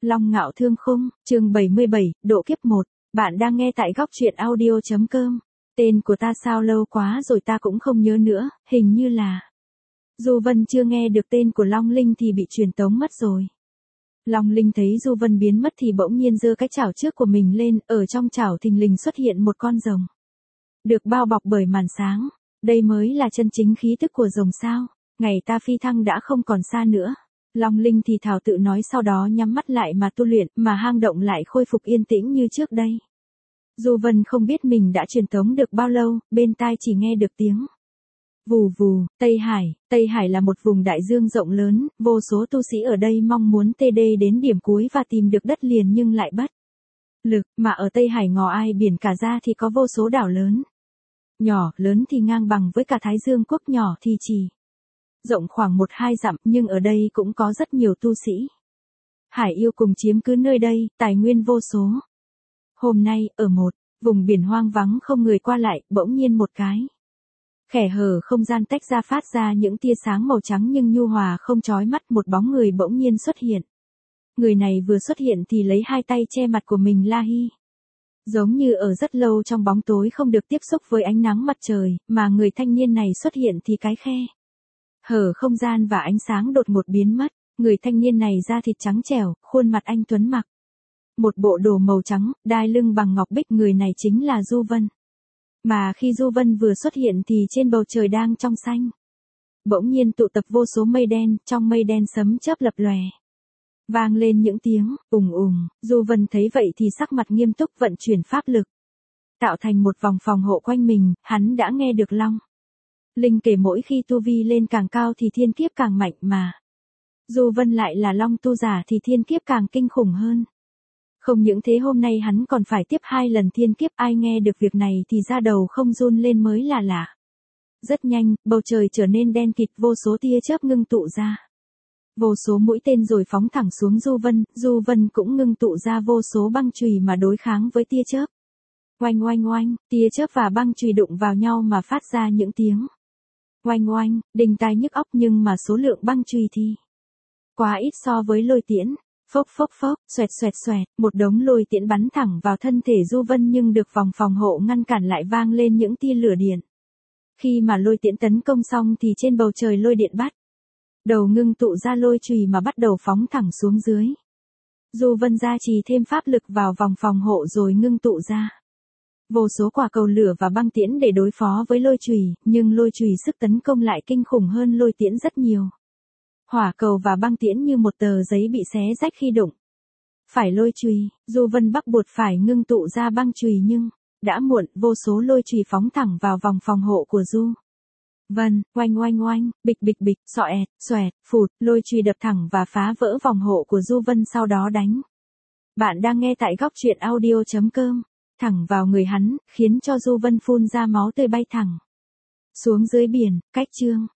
Long Ngạo Thương Khung, chương 77, độ kiếp 1. Bạn đang nghe tại góc truyện audio.com. Tên của ta sao lâu quá rồi ta cũng không nhớ nữa, hình như là... Du Vân chưa nghe được tên của Long Linh thì bị truyền tống mất rồi. Long Linh thấy Du Vân biến mất thì bỗng nhiên giơ cái chảo trước của mình lên, ở trong chảo thình lình xuất hiện một con rồng. Được bao bọc bởi màn sáng, đây mới là chân chính khí tức của rồng sao, ngày ta phi thăng đã không còn xa nữa. Long Linh thì thào tự nói, sau đó nhắm mắt lại mà tu luyện, mà hang động lại khôi phục yên tĩnh như trước đây. Du Vân không biết mình đã truyền tống được bao lâu, bên tai chỉ nghe được tiếng vù vù. Tây Hải là một vùng đại dương rộng lớn, vô số tu sĩ ở đây mong muốn TD đến điểm cuối và tìm được đất liền nhưng lại bất lực, mà ở Tây Hải ngò ai biển cả ra thì có vô số đảo lớn. Nhỏ, lớn thì ngang bằng với cả Thái Dương quốc, nhỏ thì chỉ rộng khoảng 1-2 dặm, nhưng ở đây cũng có rất nhiều tu sĩ. Hải yêu cùng chiếm cứ nơi đây, tài nguyên vô số. Hôm nay, ở một vùng biển hoang vắng không người qua lại, bỗng nhiên một cái khe hở không gian tách ra, phát ra những tia sáng màu trắng nhưng nhu hòa không chói mắt, một bóng người bỗng nhiên xuất hiện. Người này vừa xuất hiện thì lấy hai tay che mặt của mình la hi. Giống như ở rất lâu trong bóng tối không được tiếp xúc với ánh nắng mặt trời, mà người thanh niên này xuất hiện thì cái khe hở không gian và ánh sáng đột ngột biến mất. Người thanh niên này da thịt trắng trẻo, khuôn mặt anh tuấn, mặc một bộ đồ màu trắng, đai lưng bằng ngọc bích, người này chính là Du Vân. Mà khi Du Vân vừa xuất hiện thì trên bầu trời đang trong xanh bỗng nhiên tụ tập vô số mây đen, trong mây đen sấm chớp lập lòe, vang lên những tiếng ùng ùng. Du Vân thấy vậy thì sắc mặt nghiêm túc, vận chuyển pháp lực, tạo thành một vòng phòng hộ quanh mình. Hắn đã nghe được Long Linh kể mỗi khi tu vi lên càng cao thì thiên kiếp càng mạnh, mà Du Vân lại là Long tu giả thì thiên kiếp càng kinh khủng hơn. Không những thế, hôm nay hắn còn phải tiếp 2 lần thiên kiếp. Ai nghe được việc này thì da đầu không run lên mới là lạ. Rất nhanh, bầu trời trở nên đen kịt, vô số tia chớp ngưng tụ ra. Vô số mũi tên rồi phóng thẳng xuống Du Vân cũng ngưng tụ ra vô số băng chùy mà đối kháng với tia chớp. Oanh oanh oanh, tia chớp và băng chùy đụng vào nhau mà phát ra những tiếng oanh oanh, đinh tai nhức óc, nhưng mà số lượng băng chùy thì quá ít so với lôi tiễn. Phốc phốc phốc, xoẹt xoẹt xoẹt, một đống lôi tiễn bắn thẳng vào thân thể Du Vân nhưng được vòng phòng hộ ngăn cản, lại vang lên những tia lửa điện. Khi mà lôi tiễn tấn công xong thì trên bầu trời lôi điện bắt đầu ngưng tụ ra lôi chùy mà bắt đầu phóng thẳng xuống dưới. Du Vân gia trì thêm pháp lực vào vòng phòng hộ rồi ngưng tụ ra vô số quả cầu lửa và băng tiễn để đối phó với lôi chùy, nhưng lôi chùy sức tấn công lại kinh khủng hơn lôi tiễn rất nhiều. Hỏa cầu và băng tiễn như một tờ giấy bị xé rách khi đụng phải lôi chùy. Du Vân bắt buộc phải ngưng tụ ra băng chùy nhưng đã muộn, vô số lôi chùy phóng thẳng vào vòng phòng hộ của Du Vân. Oanh oanh oanh, bịch bịch bịch, xoẹt xoẹt, phụt, lôi chùy đập thẳng và phá vỡ vòng hộ của Du Vân, sau đó đánh. Bạn đang nghe tại góc truyện audio.com. Thẳng vào người hắn, khiến cho Du Vân phun ra máu tươi, bay thẳng xuống dưới biển. Cách chương